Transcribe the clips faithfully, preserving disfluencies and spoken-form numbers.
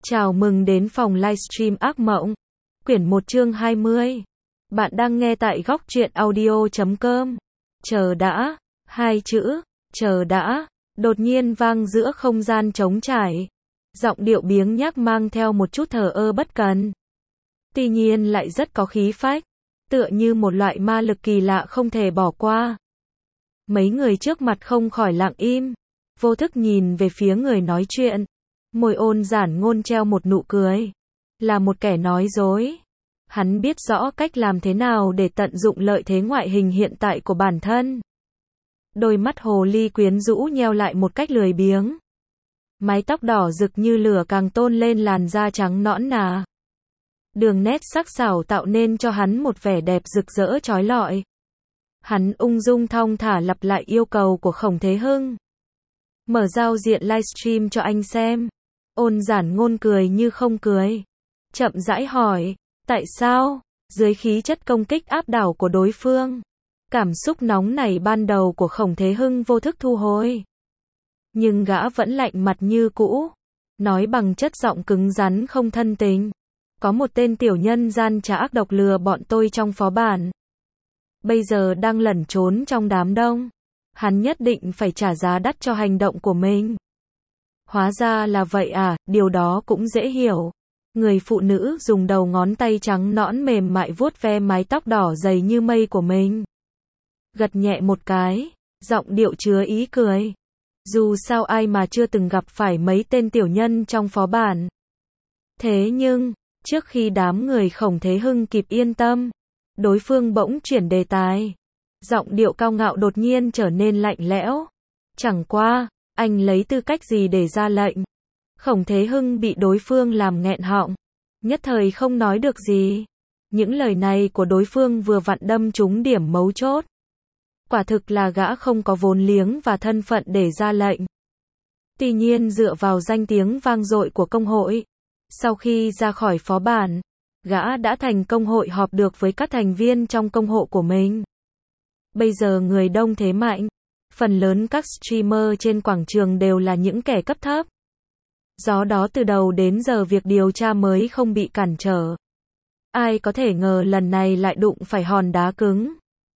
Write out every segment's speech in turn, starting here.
Chào mừng đến phòng livestream ác mộng. Quyển một chương hai mươi. Bạn đang nghe tại góc truyện audio chấm com. Chờ đã, hai chữ, chờ đã, đột nhiên vang giữa không gian trống trải. Giọng điệu biếng nhác mang theo một chút thờ ơ bất cần. Tuy nhiên lại rất có khí phách, tựa như một loại ma lực kỳ lạ không thể bỏ qua. Mấy người trước mặt không khỏi lặng im, vô thức nhìn về phía người nói chuyện. Môi Ôn Giản Ngôn treo một nụ cười. Là một kẻ nói dối. Hắn biết rõ cách làm thế nào để tận dụng lợi thế ngoại hình hiện tại của bản thân. Đôi mắt hồ ly quyến rũ nheo lại một cách lười biếng. Mái tóc đỏ rực như lửa càng tôn lên làn da trắng nõn nà. Đường nét sắc sảo tạo nên cho hắn một vẻ đẹp rực rỡ chói lọi. Hắn ung dung thong thả lặp lại yêu cầu của Khổng Thế Hưng. Mở giao diện livestream cho anh xem. Ôn Giản Ngôn cười như không cười. Chậm rãi hỏi, tại sao? Dưới khí chất công kích áp đảo của đối phương, cảm xúc nóng nảy ban đầu của Khổng Thế Hưng vô thức thu hồi. Nhưng gã vẫn lạnh mặt như cũ, nói bằng chất giọng cứng rắn không thân tình. Có một tên tiểu nhân gian trá ác độc lừa bọn tôi trong phó bản. Bây giờ đang lẩn trốn trong đám đông. Hắn nhất định phải trả giá đắt cho hành động của mình. Hóa ra là vậy à, điều đó cũng dễ hiểu. Người phụ nữ dùng đầu ngón tay trắng nõn mềm mại vuốt ve mái tóc đỏ dày như mây của mình. Gật nhẹ một cái, giọng điệu chứa ý cười. Dù sao ai mà chưa từng gặp phải mấy tên tiểu nhân trong phó bản. Thế nhưng, trước khi đám người Khổng Thế Hưng kịp yên tâm, đối phương bỗng chuyển đề tài. Giọng điệu cao ngạo đột nhiên trở nên lạnh lẽo. Chẳng qua, anh lấy tư cách gì để ra lệnh? Khổng Thế Hưng bị đối phương làm nghẹn họng, nhất thời không nói được gì. Những lời này của đối phương vừa vặn đâm trúng điểm mấu chốt. Quả thực là gã không có vốn liếng và thân phận để ra lệnh. Tuy nhiên dựa vào danh tiếng vang dội của công hội, sau khi ra khỏi phó bản, gã đã thành công hội họp được với các thành viên trong công hội của mình. Bây giờ người đông thế mạnh, phần lớn các streamer trên quảng trường đều là những kẻ cấp thấp. Do đó từ đầu đến giờ việc điều tra mới không bị cản trở. Ai có thể ngờ lần này lại đụng phải hòn đá cứng.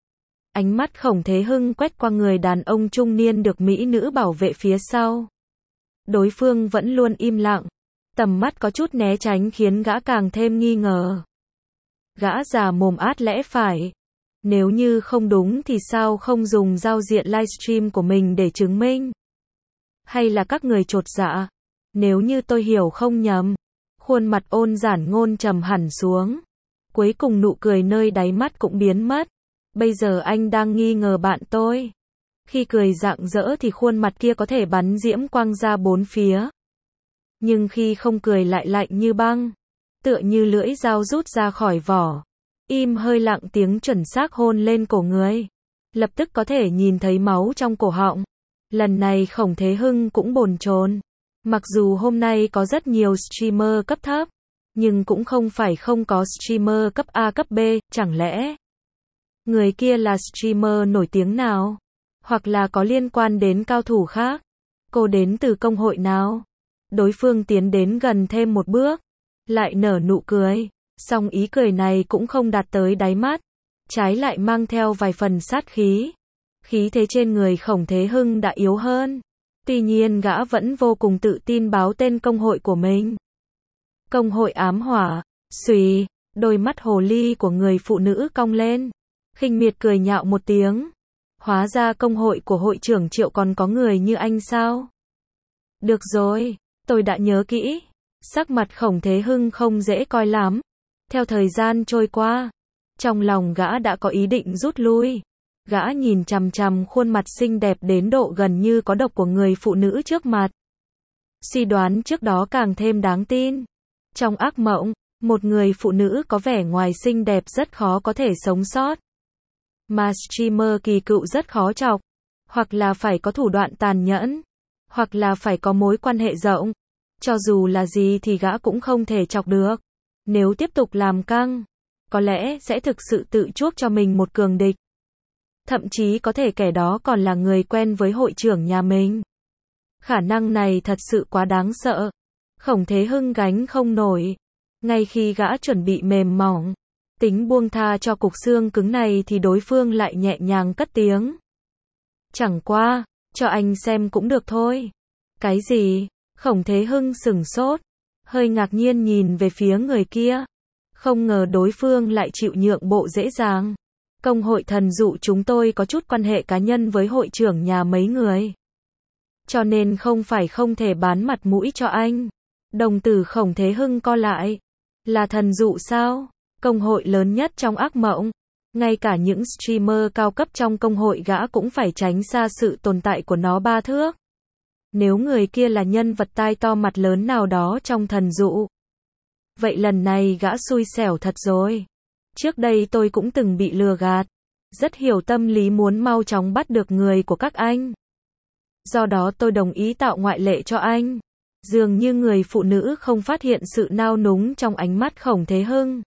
Ánh mắt Khổng Thế Hưng quét qua người đàn ông trung niên được mỹ nữ bảo vệ phía sau. Đối phương vẫn luôn im lặng. Tầm mắt có chút né tránh khiến gã càng thêm nghi ngờ. Gã già mồm át lẽ phải. Nếu như không đúng thì sao không dùng giao diện livestream của mình để chứng minh? Hay là các người chột dạ? Nếu như tôi hiểu không nhầm. Khuôn mặt Ôn Giản Ngôn trầm hẳn xuống. Cuối cùng nụ cười nơi đáy mắt cũng biến mất. Bây giờ anh đang nghi ngờ bạn tôi. Khi cười rạng rỡ thì khuôn mặt kia có thể bắn diễm quang ra bốn phía. Nhưng khi không cười lại lạnh như băng. Tựa như lưỡi dao rút ra khỏi vỏ. Im hơi lặng tiếng chuẩn xác hôn lên cổ người. Lập tức có thể nhìn thấy máu trong cổ họng. Lần này Khổng Thế Hưng cũng bồn chồn. Mặc dù hôm nay có rất nhiều streamer cấp thấp, nhưng cũng không phải không có streamer cấp A cấp B, chẳng lẽ người kia là streamer nổi tiếng nào? Hoặc là có liên quan đến cao thủ khác? Cô đến từ công hội nào? Đối phương tiến đến gần thêm một bước, lại nở nụ cười. Song ý cười này cũng không đạt tới đáy mắt, trái lại mang theo vài phần sát khí. Khí thế trên người Khổng Thế Hưng đã yếu hơn. Tuy nhiên gã vẫn vô cùng tự tin báo tên công hội của mình. Công hội ám hỏa. Xùy, đôi mắt hồ ly của người phụ nữ cong lên. Khinh miệt cười nhạo một tiếng. Hóa ra công hội của hội trưởng Triệu còn có người như anh sao? Được rồi, tôi đã nhớ kỹ. Sắc mặt Khổng Thế Hưng không dễ coi lắm. Theo thời gian trôi qua, trong lòng gã đã có ý định rút lui. Gã nhìn chằm chằm khuôn mặt xinh đẹp đến độ gần như có độc của người phụ nữ trước mặt. Suy đoán trước đó càng thêm đáng tin. Trong ác mộng, một người phụ nữ có vẻ ngoài xinh đẹp rất khó có thể sống sót. Mà streamer kỳ cựu rất khó chọc. Hoặc là phải có thủ đoạn tàn nhẫn. Hoặc là phải có mối quan hệ rộng. Cho dù là gì thì gã cũng không thể chọc được. Nếu tiếp tục làm căng, có lẽ sẽ thực sự tự chuốc cho mình một cường địch. Thậm chí có thể kẻ đó còn là người quen với hội trưởng nhà mình. Khả năng này thật sự quá đáng sợ. Khổng Thế Hưng gánh không nổi. Ngay khi gã chuẩn bị mềm mỏng, tính buông tha cho cục xương cứng này thì đối phương lại nhẹ nhàng cất tiếng. Chẳng qua, cho anh xem cũng được thôi. Cái gì? Khổng Thế Hưng sửng sốt, hơi ngạc nhiên nhìn về phía người kia. Không ngờ đối phương lại chịu nhượng bộ dễ dàng. Công hội thần dụ chúng tôi có chút quan hệ cá nhân với hội trưởng nhà mấy người. Cho nên không phải không thể bán mặt mũi cho anh. Đồng tử Khổng Thế Hưng co lại. Là thần dụ sao? Công hội lớn nhất trong ác mộng. Ngay cả những streamer cao cấp trong công hội gã cũng phải tránh xa sự tồn tại của nó ba thước. Nếu người kia là nhân vật tai to mặt lớn nào đó trong thần dụ, vậy lần này gã xui xẻo thật rồi. Trước đây tôi cũng từng bị lừa gạt. Rất hiểu tâm lý muốn mau chóng bắt được người của các anh. Do đó tôi đồng ý tạo ngoại lệ cho anh. Dường như người phụ nữ không phát hiện sự nao núng trong ánh mắt Khổng Thế Hưng.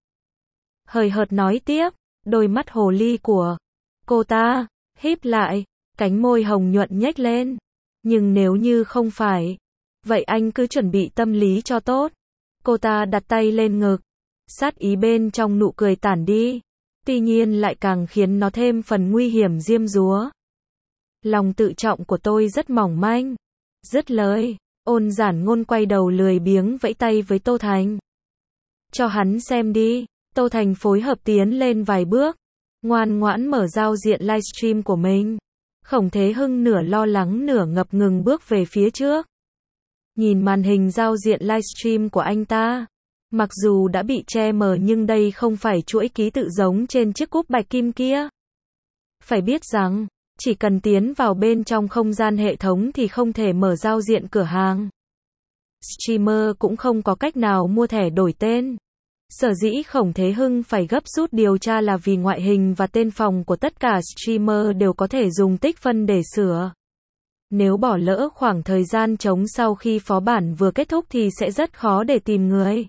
Hời hợt nói tiếp, đôi mắt hồ ly của cô ta híp lại, cánh môi hồng nhuận nhếch lên. Nhưng nếu như không phải, vậy anh cứ chuẩn bị tâm lý cho tốt. Cô ta đặt tay lên ngực, sát ý bên trong nụ cười tản đi. Tuy nhiên lại càng khiến nó thêm phần nguy hiểm diêm dúa. Lòng tự trọng của tôi rất mỏng manh. Dứt lời, Ôn Giản Ngôn quay đầu lười biếng vẫy tay với Tô Thành. Cho hắn xem đi. Tô Thành phối hợp tiến lên vài bước, ngoan ngoãn mở giao diện livestream của mình. Khổng Thế Hưng nửa lo lắng nửa ngập ngừng bước về phía trước. Nhìn màn hình giao diện livestream của anh ta. Mặc dù đã bị che mờ nhưng đây không phải chuỗi ký tự giống trên chiếc cúp bạch kim kia. Phải biết rằng, chỉ cần tiến vào bên trong không gian hệ thống thì không thể mở giao diện cửa hàng. Streamer cũng không có cách nào mua thẻ đổi tên. Sở dĩ Khổng Thế Hưng phải gấp rút điều tra là vì ngoại hình và tên phòng của tất cả streamer đều có thể dùng tích phân để sửa. Nếu bỏ lỡ khoảng thời gian trống sau khi phó bản vừa kết thúc thì sẽ rất khó để tìm người.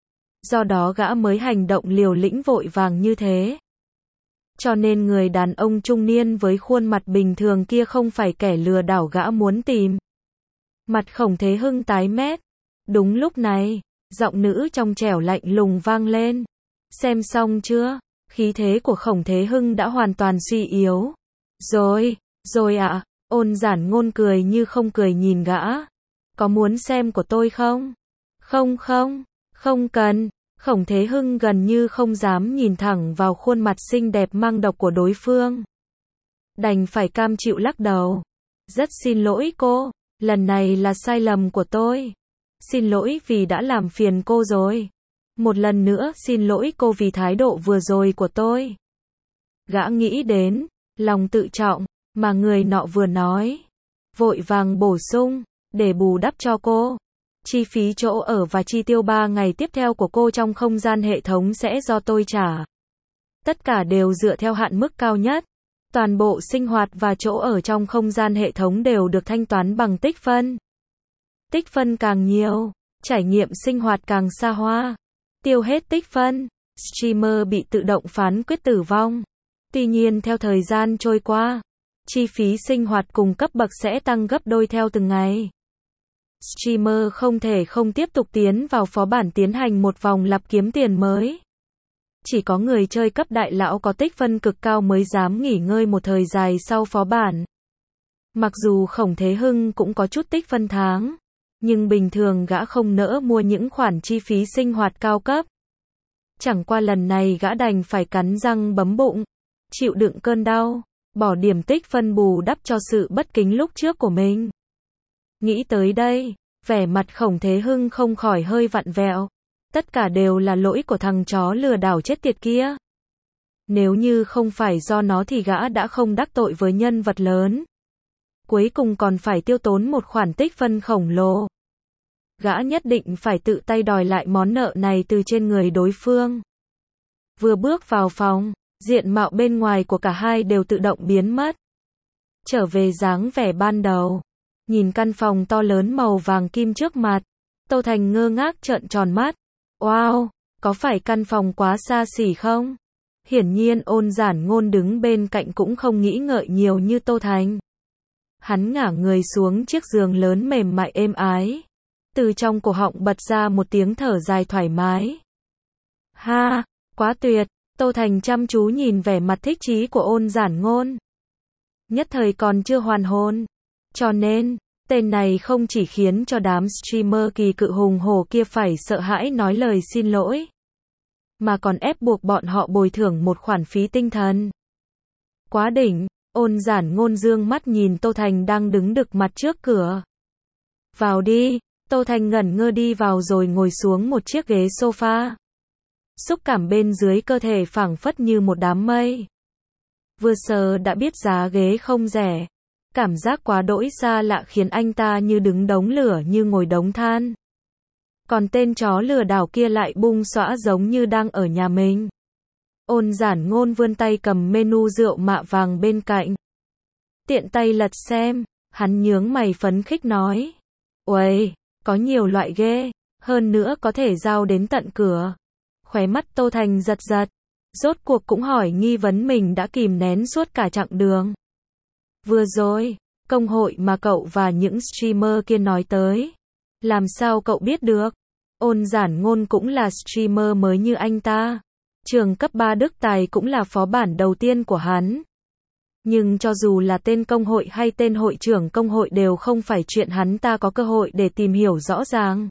Do đó gã mới hành động liều lĩnh vội vàng như thế. Cho nên người đàn ông trung niên với khuôn mặt bình thường kia không phải kẻ lừa đảo gã muốn tìm. Mặt Khổng Thế Hưng tái mét. Đúng lúc này, giọng nữ trong trẻo lạnh lùng vang lên. Xem xong chưa? Khí thế của Khổng Thế Hưng đã hoàn toàn suy yếu. Rồi, rồi ạ. À. Ôn Giản Ngôn cười như không cười nhìn gã. Có muốn xem của tôi không? Không không, không cần. Khổng Thế Hưng gần như không dám nhìn thẳng vào khuôn mặt xinh đẹp mang độc của đối phương. Đành phải cam chịu lắc đầu. Rất xin lỗi cô, lần này là sai lầm của tôi. Xin lỗi vì đã làm phiền cô rồi. Một lần nữa xin lỗi cô vì thái độ vừa rồi của tôi. Gã nghĩ đến lòng tự trọng mà người nọ vừa nói. Vội vàng bổ sung, để bù đắp cho cô. Chi phí chỗ ở và chi tiêu ba ngày tiếp theo của cô trong không gian hệ thống sẽ do tôi trả. Tất cả đều dựa theo hạn mức cao nhất. Toàn bộ sinh hoạt và chỗ ở trong không gian hệ thống đều được thanh toán bằng tích phân. Tích phân càng nhiều, trải nghiệm sinh hoạt càng xa hoa. Tiêu hết tích phân, streamer bị tự động phán quyết tử vong. Tuy nhiên theo thời gian trôi qua, chi phí sinh hoạt cùng cấp bậc sẽ tăng gấp đôi theo từng ngày. Streamer không thể không tiếp tục tiến vào phó bản tiến hành một vòng lặp kiếm tiền mới. Chỉ có người chơi cấp đại lão có tích phân cực cao mới dám nghỉ ngơi một thời dài sau phó bản. Mặc dù Khổng Thế Hưng cũng có chút tích phân tháng, nhưng bình thường gã không nỡ mua những khoản chi phí sinh hoạt cao cấp. Chẳng qua lần này gã đành phải cắn răng bấm bụng, chịu đựng cơn đau, bỏ điểm tích phân bù đắp cho sự bất kính lúc trước của mình. Nghĩ tới đây, vẻ mặt Khổng Thế Hưng không khỏi hơi vặn vẹo. Tất cả đều là lỗi của thằng chó lừa đảo chết tiệt kia. Nếu như không phải do nó thì gã đã không đắc tội với nhân vật lớn. Cuối cùng còn phải tiêu tốn một khoản tích phân khổng lồ. Gã nhất định phải tự tay đòi lại món nợ này từ trên người đối phương. Vừa bước vào phòng, diện mạo bên ngoài của cả hai đều tự động biến mất. Trở về dáng vẻ ban đầu. Nhìn căn phòng to lớn màu vàng kim trước mặt, Tô Thành ngơ ngác trợn tròn mắt. Wow, có phải căn phòng quá xa xỉ không? Hiển nhiên Ôn Giản Ngôn đứng bên cạnh cũng không nghĩ ngợi nhiều như Tô Thành. Hắn ngả người xuống chiếc giường lớn mềm mại êm ái. Từ trong cổ họng bật ra một tiếng thở dài thoải mái. Ha, quá tuyệt. Tô Thành chăm chú nhìn vẻ mặt thích chí của Ôn Giản Ngôn. Nhất thời còn chưa hoàn hồn. Cho nên, tên này không chỉ khiến cho đám streamer kỳ cự hùng hổ kia phải sợ hãi nói lời xin lỗi, mà còn ép buộc bọn họ bồi thường một khoản phí tinh thần. Quá đỉnh. Ôn Giản Ngôn dương mắt nhìn Tô Thành đang đứng đực mặt trước cửa. Vào đi. Tô Thành ngẩn ngơ đi vào rồi ngồi xuống một chiếc ghế sofa. Xúc cảm bên dưới cơ thể phảng phất như một đám mây. Vừa sờ đã biết giá ghế không rẻ. Cảm giác quá đỗi xa lạ khiến anh ta như đứng đống lửa như ngồi đống than. Còn tên chó lừa đảo kia lại bung xõa giống như đang ở nhà mình. Ôn Giản Ngôn vươn tay cầm menu rượu mạ vàng bên cạnh. Tiện tay lật xem, hắn nhướng mày phấn khích nói. Uầy, có nhiều loại ghê, hơn nữa có thể giao đến tận cửa. Khóe mắt Tô Thành giật giật, rốt cuộc cũng hỏi nghi vấn mình đã kìm nén suốt cả chặng đường. Vừa rồi, công hội mà cậu và những streamer kia nói tới. Làm sao cậu biết được? Ôn Giản Ngôn cũng là streamer mới như anh ta. Trường cấp ba Đức Tài cũng là phó bản đầu tiên của hắn. Nhưng cho dù là tên công hội hay tên hội trưởng công hội đều không phải chuyện hắn ta có cơ hội để tìm hiểu rõ ràng.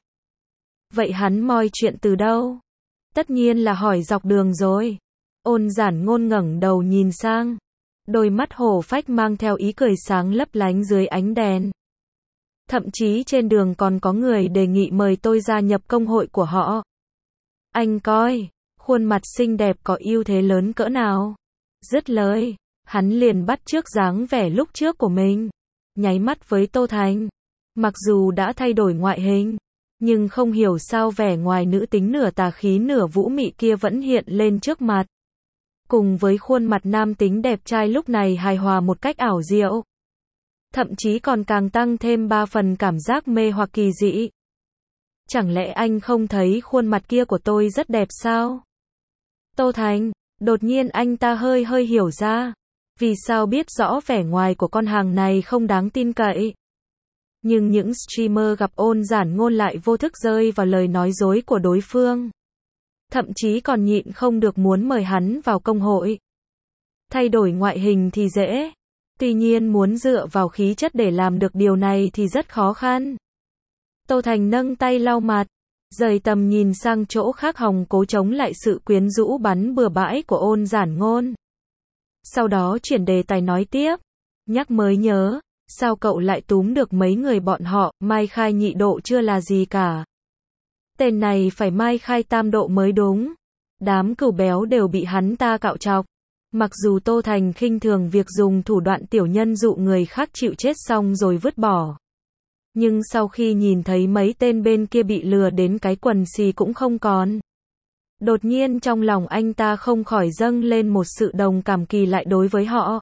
Vậy hắn moi chuyện từ đâu? Tất nhiên là hỏi dọc đường rồi. Ôn Giản Ngôn ngẩng đầu nhìn sang. Đôi mắt hổ phách mang theo ý cười sáng lấp lánh dưới ánh đèn. Thậm chí trên đường còn có người đề nghị mời tôi gia nhập công hội của họ. Anh coi, khuôn mặt xinh đẹp có ưu thế lớn cỡ nào. Dứt lời, hắn liền bắt chước dáng vẻ lúc trước của mình. Nháy mắt với Tô Thành. Mặc dù đã thay đổi ngoại hình, nhưng không hiểu sao vẻ ngoài nữ tính nửa tà khí nửa vũ mị kia vẫn hiện lên trước mặt. Cùng với khuôn mặt nam tính đẹp trai lúc này hài hòa một cách ảo diệu. Thậm chí còn càng tăng thêm ba phần cảm giác mê hoặc kỳ dị. Chẳng lẽ anh không thấy khuôn mặt kia của tôi rất đẹp sao? Tô Thành, đột nhiên anh ta hơi hơi hiểu ra. Vì sao biết rõ vẻ ngoài của con hàng này không đáng tin cậy. Nhưng những streamer gặp Ôn Giản Ngôn lại vô thức rơi vào lời nói dối của đối phương. Thậm chí còn nhịn không được muốn mời hắn vào công hội. Thay đổi ngoại hình thì dễ. Tuy nhiên muốn dựa vào khí chất để làm được điều này thì rất khó khăn. Tô Thành nâng tay lau mặt, rời tầm nhìn sang chỗ khác hòng cố chống lại sự quyến rũ bắn bừa bãi của Ôn Giản Ngôn. Sau đó chuyển đề tài nói tiếp. Nhắc mới nhớ, sao cậu lại túm được mấy người bọn họ, Mai Khai nhị độ chưa là gì cả. Tên này phải Mai Khai tam độ mới đúng. Đám cừu béo đều bị hắn ta cạo chọc. Mặc dù Tô Thành khinh thường việc dùng thủ đoạn tiểu nhân dụ người khác chịu chết xong rồi vứt bỏ. Nhưng sau khi nhìn thấy mấy tên bên kia bị lừa đến cái quần xì cũng không còn. Đột nhiên trong lòng anh ta không khỏi dâng lên một sự đồng cảm kỳ lạ đối với họ.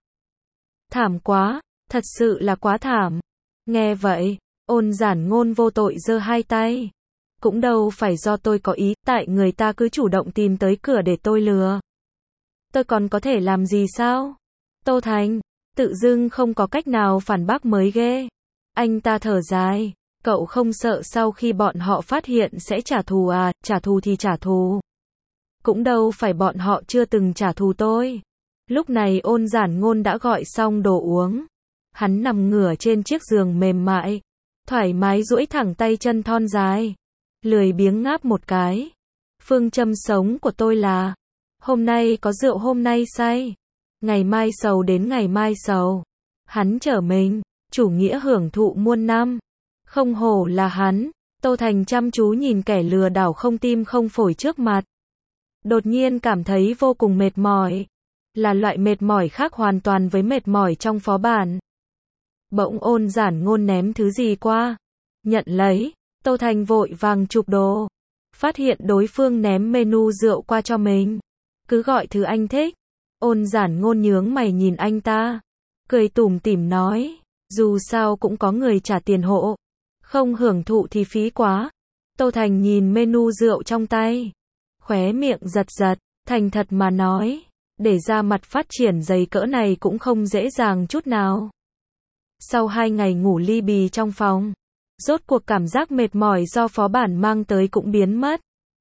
Thảm quá, thật sự là quá thảm. Nghe vậy, Ôn Giản Ngôn vô tội giơ hai tay. Cũng đâu phải do tôi có ý, tại người ta cứ chủ động tìm tới cửa để tôi lừa. Tôi còn có thể làm gì sao? Tô Thành, tự dưng không có cách nào phản bác mới ghê. Anh ta thở dài, cậu không sợ sau khi bọn họ phát hiện sẽ trả thù à, trả thù thì trả thù. Cũng đâu phải bọn họ chưa từng trả thù tôi. Lúc này Ôn Giản Ngôn đã gọi xong đồ uống. Hắn nằm ngửa trên chiếc giường mềm mại, thoải mái duỗi thẳng tay chân thon dài, lười biếng ngáp một cái. Phương châm sống của tôi là, hôm nay có rượu hôm nay say, ngày mai sầu đến ngày mai sầu. Hắn trở mình, chủ nghĩa hưởng thụ muôn năm. Không hổ là hắn. Tô Thành chăm chú nhìn kẻ lừa đảo không tim không phổi trước mặt. Đột nhiên cảm thấy vô cùng mệt mỏi. Là loại mệt mỏi khác hoàn toàn với mệt mỏi trong phó bản. Bỗng Ôn Giản Ngôn ném thứ gì qua. Nhận lấy, Tô Thành vội vàng chụp đồ. Phát hiện đối phương ném menu rượu qua cho mình. Cứ gọi thứ anh thích. Ôn Giản Ngôn nhướng mày nhìn anh ta. Cười tủm tỉm nói. Dù sao cũng có người trả tiền hộ. Không hưởng thụ thì phí quá. Tô Thành nhìn menu rượu trong tay. Khóe miệng giật giật. Thành thật mà nói. Để ra mặt phát triển dày cỡ này cũng không dễ dàng chút nào. Sau hai ngày ngủ li bì trong phòng, Rốt cuộc cảm giác mệt mỏi do phó bản mang tới cũng biến mất.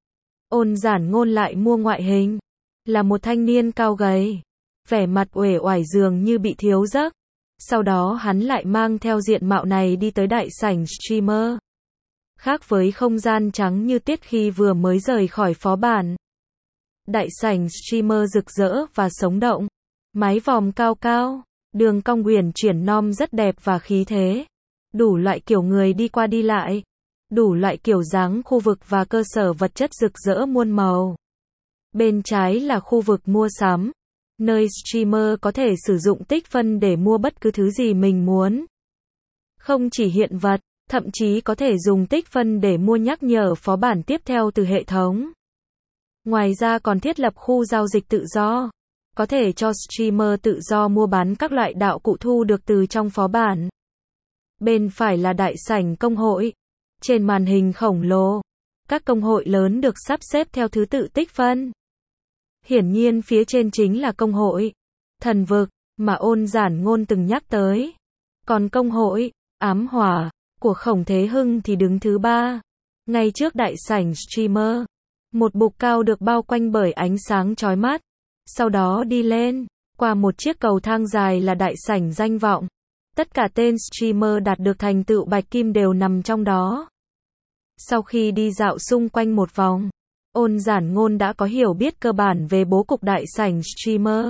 Ôn Giản Ngôn lại mua ngoại hình. Là một thanh niên cao gầy. Vẻ mặt uể oải dường như bị thiếu giấc. Sau đó hắn lại mang theo diện mạo này đi tới đại sảnh streamer. Khác với không gian trắng như tiết khi vừa mới rời khỏi phó bản. Đại sảnh streamer rực rỡ và sống động. Mái vòm cao cao, đường cong huyền chuyển non rất đẹp và khí thế. Đủ loại kiểu người đi qua đi lại. Đủ loại kiểu dáng khu vực và cơ sở vật chất rực rỡ muôn màu. Bên trái là khu vực mua sắm, nơi streamer có thể sử dụng tích phân để mua bất cứ thứ gì mình muốn. Không chỉ hiện vật, thậm chí có thể dùng tích phân để mua nhắc nhở phó bản tiếp theo từ hệ thống. Ngoài ra còn thiết lập khu giao dịch tự do, có thể cho streamer tự do mua bán các loại đạo cụ thu được từ trong phó bản. Bên phải là đại sảnh công hội. Trên màn hình khổng lồ, các công hội lớn được sắp xếp theo thứ tự tích phân. Hiển nhiên phía trên chính là công hội Thần Vực mà Ôn Giản Ngôn từng nhắc tới. Còn công hội Ám Hỏa của Khổng Thế Hưng thì đứng thứ ba. Ngay trước đại sảnh streamer, một bục cao được bao quanh bởi ánh sáng chói mắt. Sau đó đi lên, qua một chiếc cầu thang dài là đại sảnh danh vọng. Tất cả tên streamer đạt được thành tựu bạch kim đều nằm trong đó. Sau khi đi dạo xung quanh một vòng, Ôn Giản Ngôn đã có hiểu biết cơ bản về bố cục đại sảnh streamer.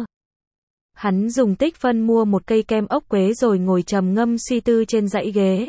Hắn dùng tích phân mua một cây kem ốc quế rồi ngồi trầm ngâm suy tư trên dãy ghế.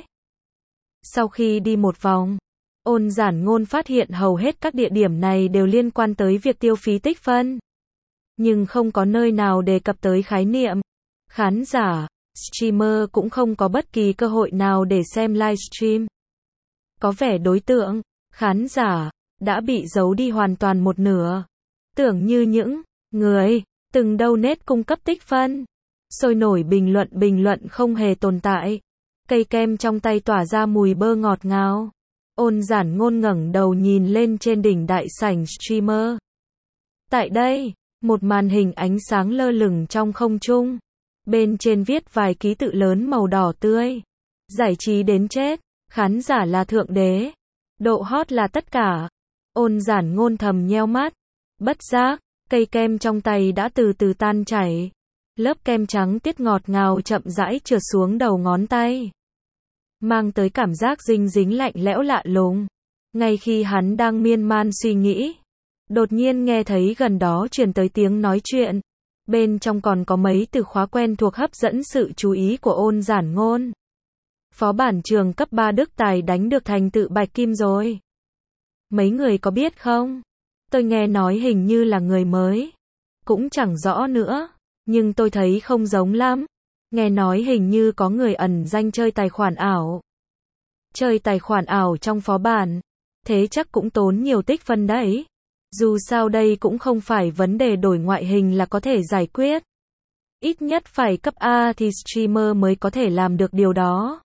Sau khi đi một vòng, Ôn Giản Ngôn phát hiện hầu hết các địa điểm này đều liên quan tới việc tiêu phí tích phân. Nhưng không có nơi nào đề cập tới khái niệm khán giả. Streamer cũng không có bất kỳ cơ hội nào để xem livestream. Có vẻ đối tượng khán giả đã bị giấu đi hoàn toàn một nửa. Tưởng như những người từng donate cung cấp tích phân, sôi nổi bình luận bình luận không hề tồn tại. Cây kem trong tay tỏa ra mùi bơ ngọt ngào. Ôn Giản Ngôn ngẩng đầu nhìn lên trên đỉnh đại sảnh streamer. Tại đây, một màn hình ánh sáng lơ lửng trong không trung. Bên trên viết vài ký tự lớn màu đỏ tươi. Giải trí đến chết, khán giả là thượng đế, độ hot là tất cả. Ôn Giản Ngôn thầm nheo mắt. Bất giác, cây kem trong tay đã từ từ tan chảy. Lớp kem trắng tiết ngọt ngào chậm rãi trượt xuống đầu ngón tay. Mang tới cảm giác dinh dính lạnh lẽo lạ lùng. Ngay khi hắn đang miên man suy nghĩ, đột nhiên nghe thấy gần đó truyền tới tiếng nói chuyện. Bên trong còn có mấy từ khóa quen thuộc hấp dẫn sự chú ý của Ôn Giản Ngôn. Phó bản trường cấp ba Đức Tài đánh được thành tựu bạch kim rồi. Mấy người có biết không? Tôi nghe nói hình như là người mới. Cũng chẳng rõ nữa. Nhưng tôi thấy không giống lắm. Nghe nói hình như có người ẩn danh chơi tài khoản ảo. Chơi tài khoản ảo trong phó bản. Thế chắc cũng tốn nhiều tích phân đấy. Dù sao đây cũng không phải vấn đề đổi ngoại hình là có thể giải quyết. Ít nhất phải cấp A thì streamer mới có thể làm được điều đó.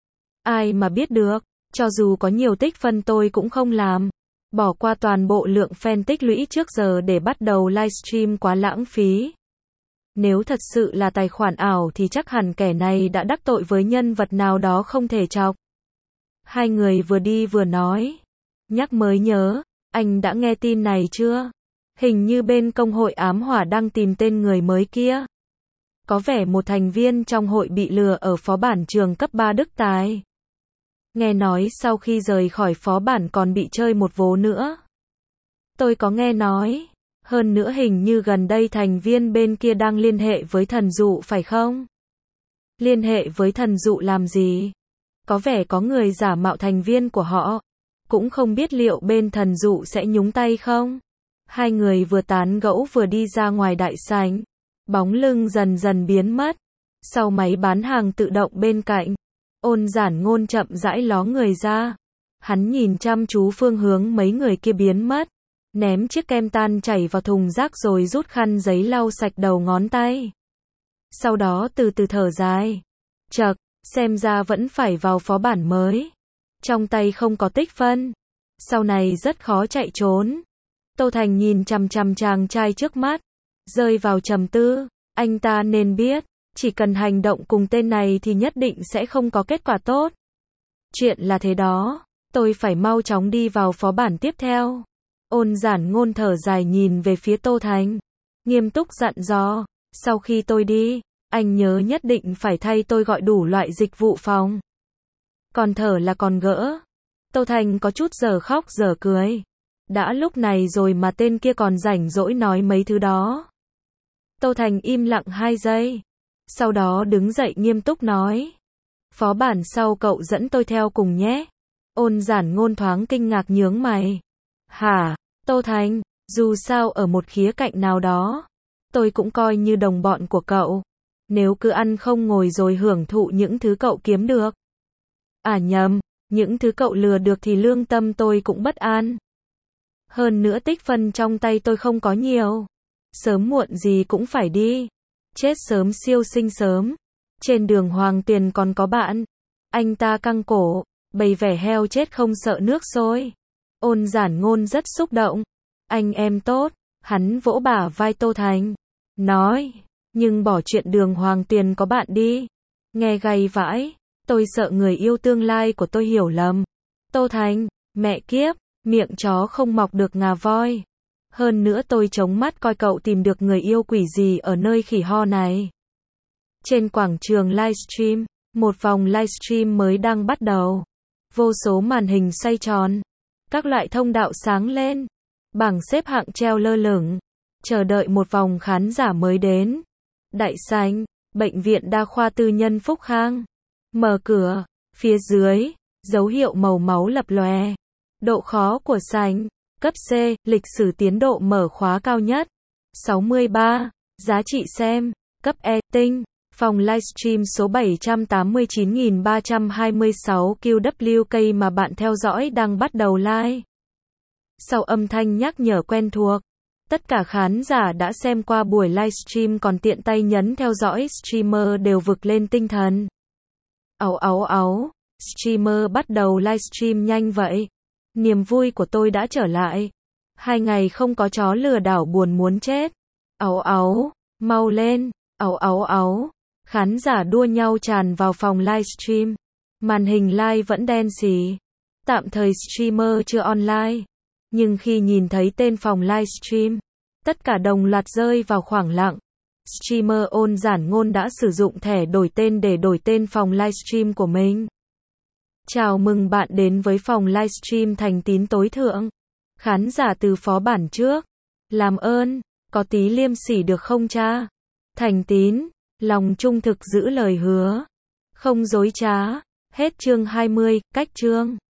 Ai mà biết được, cho dù có nhiều tích phân tôi cũng không làm. Bỏ qua toàn bộ lượng fan tích lũy trước giờ để bắt đầu livestream quá lãng phí. Nếu thật sự là tài khoản ảo thì chắc hẳn kẻ này đã đắc tội với nhân vật nào đó không thể chọc. Hai người vừa đi vừa nói. Nhắc mới nhớ, anh đã nghe tin này chưa? Hình như bên công hội Ám Hỏa đang tìm tên người mới kia. Có vẻ một thành viên trong hội bị lừa ở phó bản trường cấp ba Đức Tài. Nghe nói sau khi rời khỏi phó bản còn bị chơi một vố nữa. Tôi có nghe nói. Hơn nữa hình như gần đây thành viên bên kia đang liên hệ với thần dụ phải không? Liên hệ với thần dụ làm gì? Có vẻ có người giả mạo thành viên của họ. Cũng không biết liệu bên thần dụ sẽ nhúng tay không? Hai người vừa tán gẫu vừa đi ra ngoài đại sảnh. Bóng lưng dần dần biến mất. Sau máy bán hàng tự động bên cạnh, Ôn Giản Ngôn chậm rãi ló người ra. Hắn nhìn chăm chú phương hướng mấy người kia biến mất. Ném chiếc kem tan chảy vào thùng rác rồi rút khăn giấy lau sạch đầu ngón tay. Sau đó từ từ thở dài. Chậc, xem ra vẫn phải vào phó bản mới. Trong tay không có tích phân. Sau này rất khó chạy trốn. Tô Thành nhìn chằm chằm chàng trai trước mắt. Rơi vào trầm tư. Anh ta nên biết, chỉ cần hành động cùng tên này thì nhất định sẽ không có kết quả tốt. Chuyện là thế đó, tôi phải mau chóng đi vào phó bản tiếp theo. Ôn Giản Ngôn thở dài nhìn về phía Tô Thành, nghiêm túc dặn dò, sau khi tôi đi, anh nhớ nhất định phải thay tôi gọi đủ loại dịch vụ phòng. Còn thở là còn gỡ. Tô Thành có chút giờ khóc giờ cười. Đã lúc này rồi mà tên kia còn rảnh rỗi nói mấy thứ đó. Tô Thành im lặng hai giây. Sau đó đứng dậy nghiêm túc nói. Phó bản sau cậu dẫn tôi theo cùng nhé. Ôn Giản Ngôn thoáng kinh ngạc nhướng mày. Hả? Tô Thành, dù sao ở một khía cạnh nào đó, tôi cũng coi như đồng bọn của cậu. Nếu cứ ăn không ngồi rồi hưởng thụ những thứ cậu kiếm được. À nhầm, những thứ cậu lừa được thì lương tâm tôi cũng bất an. Hơn nữa tích phân trong tay tôi không có nhiều. Sớm muộn gì cũng phải đi. Chết sớm siêu sinh sớm. Trên đường Hoàng Tuyền còn có bạn. Anh ta căng cổ, bày vẻ heo chết không sợ nước sôi. Ôn Giản Ngôn rất xúc động. Anh em tốt. Hắn vỗ bả vai Tô Thành. Nói, nhưng bỏ chuyện đường Hoàng Tuyền có bạn đi. Nghe gay vãi. Tôi sợ người yêu tương lai của tôi hiểu lầm. Tô Thành, mẹ kiếp, miệng chó không mọc được ngà voi. Hơn nữa tôi chống mắt coi cậu tìm được người yêu quỷ gì ở nơi khỉ ho này. Trên quảng trường livestream, một vòng livestream mới đang bắt đầu. Vô số màn hình xoay tròn. Các loại thông đạo sáng lên. Bảng xếp hạng treo lơ lửng. Chờ đợi một vòng khán giả mới đến. Đại sảnh, bệnh viện đa khoa tư nhân Phúc Khang. Mở cửa, phía dưới, dấu hiệu màu máu lập lòe. Độ khó của sảnh, cấp C, lịch sử tiến độ mở khóa cao nhất. sáu mươi ba, giá trị xem, cấp E, tinh. Phòng livestream số bảy trăm tám mươi chín nghìn ba trăm hai mươi sáu Q W K mà bạn theo dõi đang bắt đầu live. Sau âm thanh nhắc nhở quen thuộc, tất cả khán giả đã xem qua buổi livestream còn tiện tay nhấn theo dõi streamer đều vực lên tinh thần. Áo áo áo, streamer bắt đầu livestream nhanh vậy. Niềm vui của tôi đã trở lại. Hai ngày không có chó lừa đảo buồn muốn chết. Áo áo, mau lên, áo áo áo. Khán giả đua nhau tràn vào phòng livestream. Màn hình live vẫn đen xì. Tạm thời streamer chưa online. Nhưng khi nhìn thấy tên phòng livestream, tất cả đồng loạt rơi vào khoảng lặng. Streamer Ôn Giản Ngôn đã sử dụng thẻ đổi tên để đổi tên phòng livestream của mình. Chào mừng bạn đến với phòng livestream Thành Tín tối thượng. Khán giả từ phó bản trước. Làm ơn, có tí liêm sỉ được không cha? Thành Tín, lòng trung thực giữ lời hứa. Không dối trá. Hết chương hai mươi, cách chương.